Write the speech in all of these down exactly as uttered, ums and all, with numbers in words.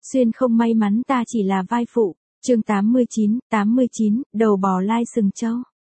Xuyên không may mắn ta chỉ là vai phụ. Chương tám mươi chín, tám mươi chín, đầu bò lai sừng trâu.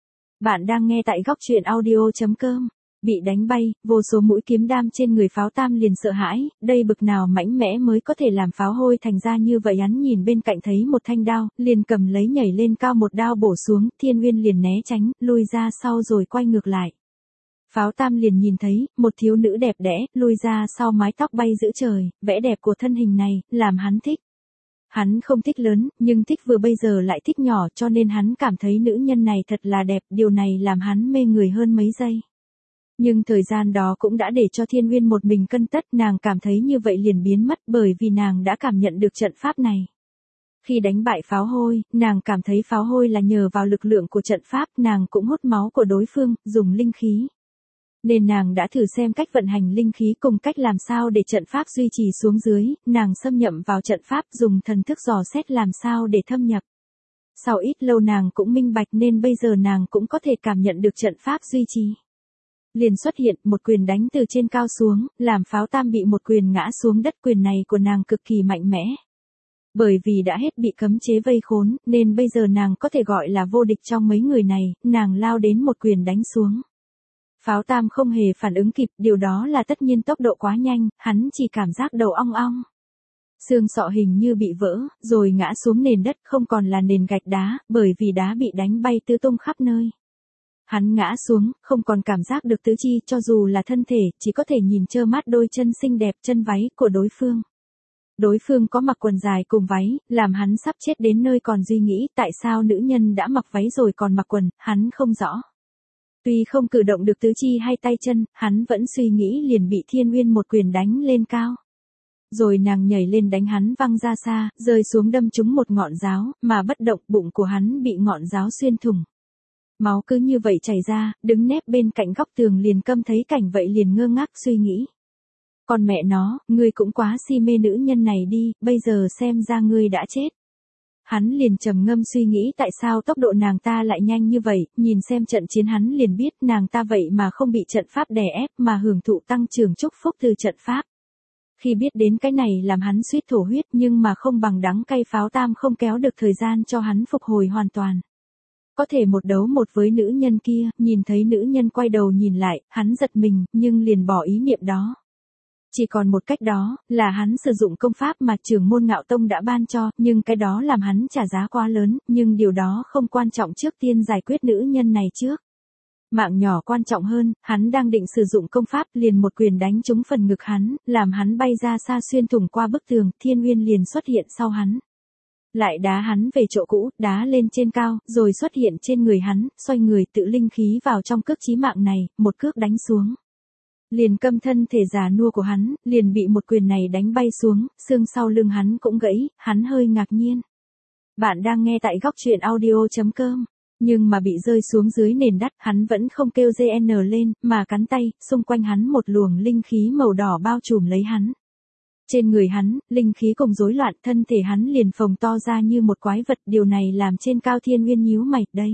Bạn đang nghe tại góc truyện audio chấm com. Bị đánh bay, vô số mũi kiếm đam trên người Pháo Tam liền sợ hãi, đây bực nào mãnh mẽ mới có thể làm pháo hôi thành ra như vậy. Hắn nhìn bên cạnh thấy một thanh đao, liền cầm lấy nhảy lên cao một đao bổ xuống, Thiên Uyên liền né tránh, lui ra sau rồi quay ngược lại. Pháo Tam liền nhìn thấy, một thiếu nữ đẹp đẽ, lui ra sau mái tóc bay giữa trời, vẻ đẹp của thân hình này, làm hắn thích. Hắn không thích lớn, nhưng thích vừa bây giờ lại thích nhỏ, cho nên hắn cảm thấy nữ nhân này thật là đẹp, điều này làm hắn mê người hơn mấy giây. Nhưng thời gian đó cũng đã để cho Thiên Uyên một mình cân tất, nàng cảm thấy như vậy liền biến mất bởi vì nàng đã cảm nhận được trận pháp này. Khi đánh bại pháo hôi, nàng cảm thấy pháo hôi là nhờ vào lực lượng của trận pháp, nàng cũng hút máu của đối phương, dùng linh khí. Nên nàng đã thử xem cách vận hành linh khí cùng cách làm sao để trận pháp duy trì xuống dưới, nàng xâm nhập vào trận pháp dùng thần thức dò xét làm sao để thâm nhập. Sau ít lâu nàng cũng minh bạch nên bây giờ nàng cũng có thể cảm nhận được trận pháp duy trì. Liền xuất hiện một quyền đánh từ trên cao xuống, làm Pháo Tam bị một quyền ngã xuống đất. Quyền này của nàng cực kỳ mạnh mẽ. Bởi vì đã hết bị cấm chế vây khốn, nên bây giờ nàng có thể gọi là vô địch trong mấy người này, nàng lao đến một quyền đánh xuống. Pháo Tam không hề phản ứng kịp, điều đó là tất nhiên, tốc độ quá nhanh, hắn chỉ cảm giác đầu ong ong. Xương sọ hình như bị vỡ, rồi ngã xuống nền đất, không còn là nền gạch đá, bởi vì đá bị đánh bay tứ tung khắp nơi. Hắn ngã xuống, không còn cảm giác được tứ chi, cho dù là thân thể, chỉ có thể nhìn trơ mắt đôi chân xinh đẹp, chân váy của đối phương. Đối phương có mặc quần dài cùng váy, làm hắn sắp chết đến nơi còn suy nghĩ tại sao nữ nhân đã mặc váy rồi còn mặc quần, hắn không rõ. Tuy không cử động được tứ chi hay tay chân, hắn vẫn suy nghĩ liền bị Thiên Uyên một quyền đánh lên cao. Rồi nàng nhảy lên đánh hắn văng ra xa, rơi xuống đâm trúng một ngọn giáo, mà bất động, bụng của hắn bị ngọn giáo xuyên thủng. Máu cứ như vậy chảy ra, đứng nép bên cạnh góc tường liền câm thấy cảnh vậy liền ngơ ngác suy nghĩ. Còn mẹ nó, ngươi cũng quá si mê nữ nhân này đi, bây giờ xem ra ngươi đã chết. Hắn liền trầm ngâm suy nghĩ tại sao tốc độ nàng ta lại nhanh như vậy, nhìn xem trận chiến hắn liền biết nàng ta vậy mà không bị trận pháp đè ép mà hưởng thụ tăng trưởng chúc phúc từ trận pháp. Khi biết đến cái này làm hắn suýt thổ huyết, nhưng mà không bằng đắng cay, Pháo Tam không kéo được thời gian cho hắn phục hồi hoàn toàn. Có thể một đấu một với nữ nhân kia, nhìn thấy nữ nhân quay đầu nhìn lại, hắn giật mình, nhưng liền bỏ ý niệm đó. Chỉ còn một cách đó, là hắn sử dụng công pháp mà trưởng môn Ngạo Tông đã ban cho, nhưng cái đó làm hắn trả giá quá lớn, nhưng điều đó không quan trọng, trước tiên giải quyết nữ nhân này trước. Mạng nhỏ quan trọng hơn, hắn đang định sử dụng công pháp liền một quyền đánh trúng phần ngực hắn, làm hắn bay ra xa xuyên thủng qua bức tường, Thiên Uyên liền xuất hiện sau hắn. Lại đá hắn về chỗ cũ, đá lên trên cao, rồi xuất hiện trên người hắn, xoay người tự linh khí vào trong cước chí mạng này, một cước đánh xuống. Liền câm thân thể già nua của hắn, liền bị một quyền này đánh bay xuống, xương sau lưng hắn cũng gãy, hắn hơi ngạc nhiên. Bạn đang nghe tại góc truyện audio chấm com. Nhưng mà bị rơi xuống dưới nền đất, hắn vẫn không kêu gi en lên, mà cắn tay, xung quanh hắn một luồng linh khí màu đỏ bao trùm lấy hắn. Trên người hắn, linh khí cùng rối loạn, thân thể hắn liền phồng to ra như một quái vật, điều này làm trên cao Thiên Uyên nhíu mày, đây.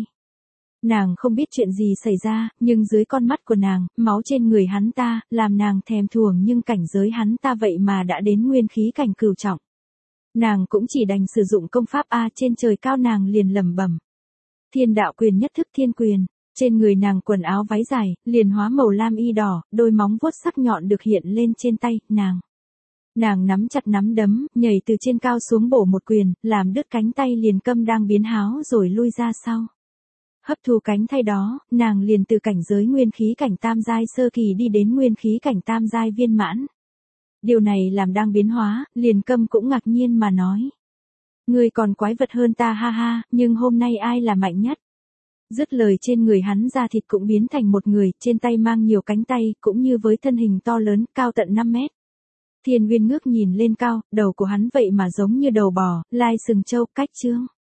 Nàng không biết chuyện gì xảy ra, nhưng dưới con mắt của nàng, máu trên người hắn ta, làm nàng thèm thuồng, nhưng cảnh giới hắn ta vậy mà đã đến nguyên khí cảnh cửu trọng. Nàng cũng chỉ đành sử dụng công pháp A trên trời cao, nàng liền lẩm bẩm. Thiên đạo quyền nhất thức thiên quyền, trên người nàng quần áo váy dài, liền hóa màu lam y đỏ, đôi móng vuốt sắc nhọn được hiện lên trên tay, nàng. Nàng nắm chặt nắm đấm, nhảy từ trên cao xuống bổ một quyền, làm đứt cánh tay liền câm đang biến háo rồi lui ra sau. Hấp thu cánh tay đó, nàng liền từ cảnh giới nguyên khí cảnh tam giai sơ kỳ đi đến nguyên khí cảnh tam giai viên mãn. Điều này làm đang biến hóa, liền câm cũng ngạc nhiên mà nói. Ngươi còn quái vật hơn ta, ha ha, nhưng hôm nay ai là mạnh nhất? Dứt lời trên người hắn da thịt cũng biến thành một người, trên tay mang nhiều cánh tay, cũng như với thân hình to lớn, cao tận năm mét. Thiên Uyên ngước nhìn lên cao, đầu của hắn vậy mà giống như đầu bò, lai sừng trâu, cách trương.